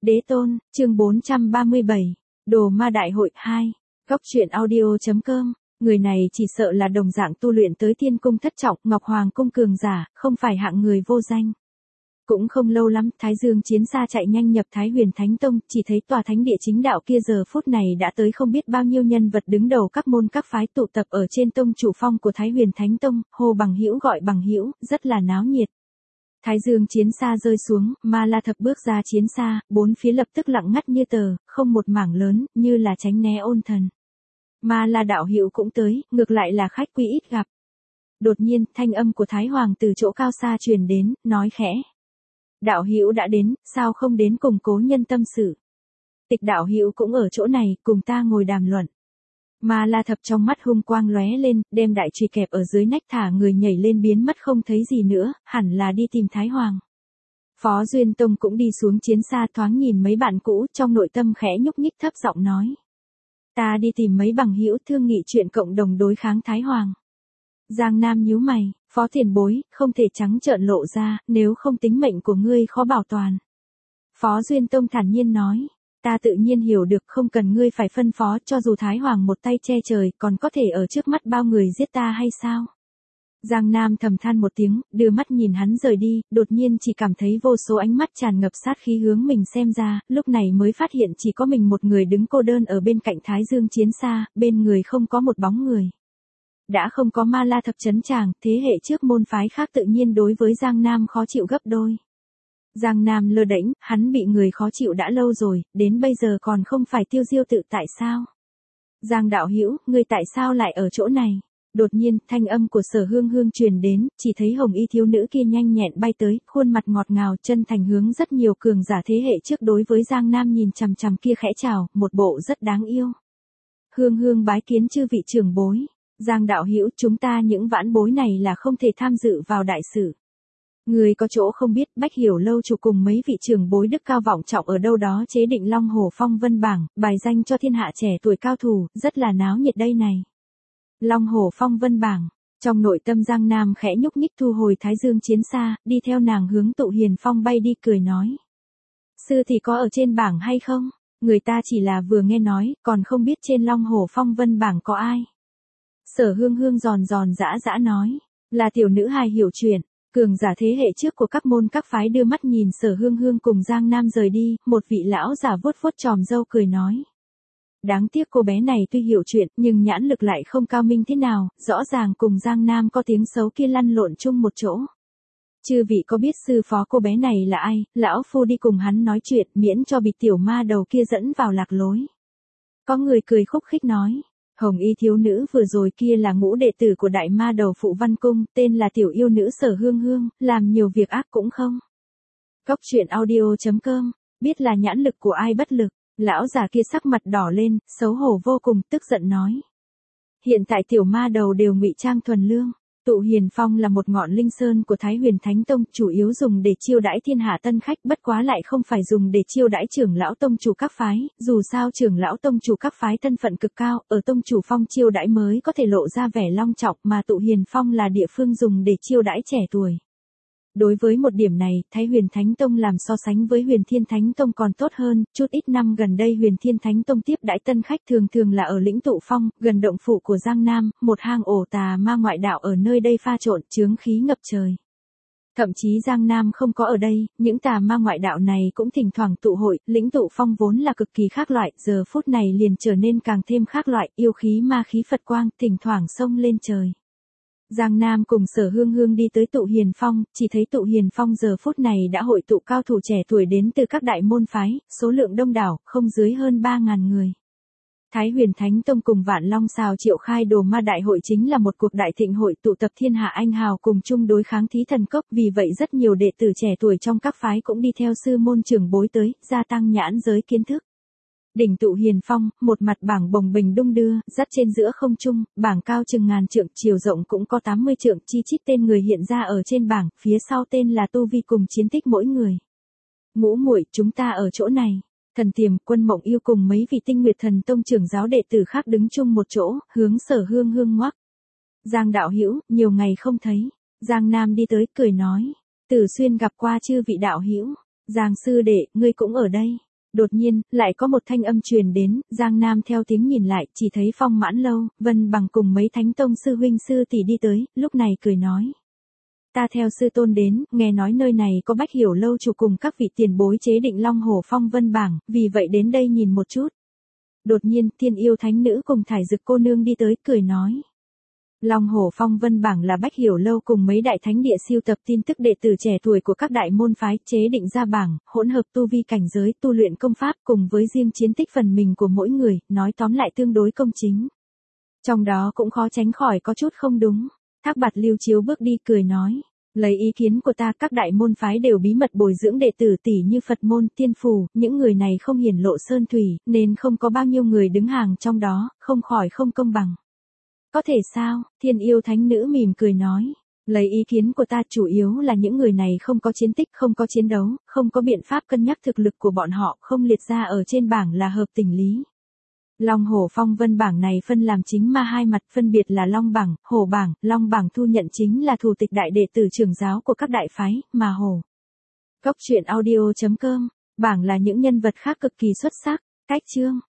Đế tôn, chương 437, Đồ ma đại hội 2, góc truyện audio.com, người này chỉ sợ là đồng dạng tu luyện tới thiên cung thất trọng, Ngọc Hoàng cung cường giả, không phải hạng người vô danh. Cũng không lâu lắm, Thái Dương chiến xa chạy nhanh nhập Thái Huyền Thánh Tông, chỉ thấy tòa thánh địa chính đạo kia giờ phút này đã tới không biết bao nhiêu nhân vật đứng đầu các môn các phái tụ tập ở trên tông chủ phong của Thái Huyền Thánh Tông, hô bằng hữu gọi bằng hữu, rất là náo nhiệt. Thái Dương chiến xa rơi xuống, Ma La Thập bước ra chiến xa, bốn phía lập tức lặng ngắt như tờ, không một mảng lớn, như là tránh né ôn thần. Ma La đạo hữu cũng tới, ngược lại là khách quý ít gặp. Đột nhiên, thanh âm của Thái Hoàng từ chỗ cao xa truyền đến, nói khẽ. Đạo hữu đã đến, sao không đến cùng cố nhân tâm sự? Tịch đạo hữu cũng ở chỗ này, cùng ta ngồi đàm luận. Ma La Thập trong mắt hung quang lóe lên, đem đại chùy kẹp ở dưới nách thả người nhảy lên biến mất không thấy gì nữa, hẳn là đi tìm Thái Hoàng. Phó Duyên Tông cũng đi xuống chiến xa thoáng nhìn mấy bạn cũ, trong nội tâm khẽ nhúc nhích thấp giọng nói. Ta đi tìm mấy bằng hữu thương nghị chuyện cộng đồng đối kháng Thái Hoàng. Giang Nam nhíu mày, Phó tiền bối, không thể trắng trợn lộ ra, nếu không tính mệnh của ngươi khó bảo toàn. Phó Duyên Tông thản nhiên nói. Ta tự nhiên hiểu được không cần ngươi phải phân phó, cho dù Thái Hoàng một tay che trời còn có thể ở trước mắt bao người giết ta hay sao? Giang Nam thầm than một tiếng, đưa mắt nhìn hắn rời đi, đột nhiên chỉ cảm thấy vô số ánh mắt tràn ngập sát khí hướng mình xem ra, lúc này mới phát hiện chỉ có mình một người đứng cô đơn ở bên cạnh Thái Dương chiến xa, bên người không có một bóng người. Đã không có Ma La Thập trấn tràng, thế hệ trước môn phái khác tự nhiên đối với Giang Nam khó chịu gấp đôi. Giang Nam lơ đễnh, hắn bị người khó chịu đã lâu rồi, đến bây giờ còn không phải tiêu diêu tự tại sao? Giang đạo hữu, ngươi tại sao lại ở chỗ này? Đột nhiên, thanh âm của Sở Hương Hương truyền đến, chỉ thấy hồng y thiếu nữ kia nhanh nhẹn bay tới, khuôn mặt ngọt ngào chân thành hướng rất nhiều cường giả thế hệ trước đối với Giang Nam nhìn chằm chằm kia khẽ chào, một bộ rất đáng yêu. Hương Hương bái kiến chư vị trưởng bối. Giang đạo hữu, chúng ta những vãn bối này là không thể tham dự vào đại sự. Người có chỗ không biết, Bách Hiểu lâu chủ cùng mấy vị trưởng bối đức cao vọng trọng ở đâu đó chế định Long Hồ Phong Vân bảng, bài danh cho thiên hạ trẻ tuổi cao thủ, rất là náo nhiệt đây này. Long Hồ Phong Vân bảng, trong nội tâm Giang Nam khẽ nhúc nhích thu hồi Thái Dương chiến xa, đi theo nàng hướng Tụ Hiền Phong bay đi cười nói. Sư thì có ở trên bảng hay không? Người ta chỉ là vừa nghe nói, còn không biết trên Long Hồ Phong Vân bảng có ai. Sở Hương Hương giòn giòn dã dã nói, là tiểu nữ hài hiểu chuyện. Cường giả thế hệ trước của các môn các phái đưa mắt nhìn Sở Hương Hương cùng Giang Nam rời đi, một vị lão giả vuốt vuốt tròm râu cười nói. Đáng tiếc cô bé này tuy hiểu chuyện, nhưng nhãn lực lại không cao minh thế nào, rõ ràng cùng Giang Nam có tiếng xấu kia lăn lộn chung một chỗ. Chư vị có biết sư phó cô bé này là ai, lão phu đi cùng hắn nói chuyện, miễn cho bị tiểu ma đầu kia dẫn vào lạc lối. Có người cười khúc khích nói. Hồng y thiếu nữ vừa rồi kia là ngũ đệ tử của đại ma đầu Phụ Văn Cung, tên là tiểu yêu nữ Sở Hương Hương, làm nhiều việc ác cũng không. Góc truyện audio.com, biết là nhãn lực của ai bất lực, lão già kia sắc mặt đỏ lên, xấu hổ vô cùng, tức giận nói. Hiện tại tiểu ma đầu đều ngụy trang thuần lương. Tụ Hiền Phong là một ngọn linh sơn của Thái Huyền Thánh Tông, chủ yếu dùng để chiêu đãi thiên hạ tân khách, bất quá lại không phải dùng để chiêu đãi trưởng lão tông chủ các phái, dù sao trưởng lão tông chủ các phái thân phận cực cao, ở tông chủ phong chiêu đãi mới có thể lộ ra vẻ long trọng, mà Tụ Hiền Phong là địa phương dùng để chiêu đãi trẻ tuổi. Đối với một điểm này, Thái Huyền Thánh Tông làm so sánh với Huyền Thiên Thánh Tông còn tốt hơn, chút ít năm gần đây Huyền Thiên Thánh Tông tiếp đãi tân khách thường thường là ở lĩnh Tụ Phong, gần động phủ của Giang Nam, một hang ổ tà ma ngoại đạo ở nơi đây pha trộn, chướng khí ngập trời. Thậm chí Giang Nam không có ở đây, những tà ma ngoại đạo này cũng thỉnh thoảng tụ hội, lĩnh Tụ Phong vốn là cực kỳ khác loại, giờ phút này liền trở nên càng thêm khác loại, yêu khí ma khí Phật quang, thỉnh thoảng xông lên trời. Giang Nam cùng Sở Hương Hương đi tới Tụ Hiền Phong, chỉ thấy Tụ Hiền Phong giờ phút này đã hội tụ cao thủ trẻ tuổi đến từ các đại môn phái, số lượng đông đảo, không dưới hơn 3.000 người. Thái Huyền Thánh Tông cùng Vạn Long Sào triệu khai Đồ Ma Đại hội chính là một cuộc đại thịnh hội tụ tập thiên hạ anh hào cùng chung đối kháng Thí Thần Cốc, vì vậy rất nhiều đệ tử trẻ tuổi trong các phái cũng đi theo sư môn trưởng bối tới, gia tăng nhãn giới kiến thức. Đỉnh Tụ Hiền Phong, một mặt bảng bồng bềnh đung đưa, dắt trên giữa không trung, bảng cao chừng ngàn trượng, chiều rộng cũng có 80 trượng, chi chít tên người hiện ra ở trên bảng, phía sau tên là tu vi cùng chiến tích mỗi người. Ngũ muội, chúng ta ở chỗ này. Thần Tiềm, Quân Mộng Yêu cùng mấy vị Tinh Nguyệt Thần Tông trưởng giáo đệ tử khác đứng chung một chỗ, hướng Sở Hương Hương ngoắc. Giang đạo hữu, nhiều ngày không thấy. Giang Nam đi tới, cười nói. Tử Xuyên gặp qua chư vị đạo hữu. Giang sư đệ, ngươi cũng ở đây. Đột nhiên, lại có một thanh âm truyền đến, Giang Nam theo tiếng nhìn lại, chỉ thấy Phong Mãn Lâu, Vân Bằng cùng mấy thánh tông sư huynh sư tỷ đi tới, lúc này cười nói. Ta theo sư tôn đến, nghe nói nơi này có Bách Hiểu Lâu chủ cùng các vị tiền bối chế định Long Hổ Phong Vân bảng, vì vậy đến đây nhìn một chút. Đột nhiên, Thiên Yêu Thánh Nữ cùng Thải Dực cô nương đi tới, cười nói. Long Hổ Phong Vân bảng là Bách Hiểu Lâu cùng mấy đại thánh địa siêu tập tin tức đệ tử trẻ tuổi của các đại môn phái chế định ra bảng, hỗn hợp tu vi cảnh giới, tu luyện công pháp cùng với riêng chiến tích phần mình của mỗi người, nói tóm lại tương đối công chính. Trong đó cũng khó tránh khỏi có chút không đúng. Thác Bạt Lưu Chiếu bước đi cười nói. Lấy ý kiến của ta, các đại môn phái đều bí mật bồi dưỡng đệ tử tỷ như Phật môn, Tiên Phù, những người này không hiển lộ sơn thủy, nên không có bao nhiêu người đứng hàng trong đó, không khỏi không công bằng. Có thể sao? Thiên Yêu Thánh Nữ mỉm cười nói. Lấy ý kiến của ta, chủ yếu là những người này không có chiến tích, không có chiến đấu, không có biện pháp cân nhắc thực lực của bọn họ, không liệt ra ở trên bảng là hợp tình lý. Long Hổ Phong Vân bảng này phân làm chính ma hai mặt, phân biệt là Long bảng, Hổ bảng. Long bảng thu nhận chính là thủ tịch đại đệ tử trưởng giáo của các đại phái, mà Hổ. Góc truyện audio.com, bảng là những nhân vật khác cực kỳ xuất sắc. Cách chương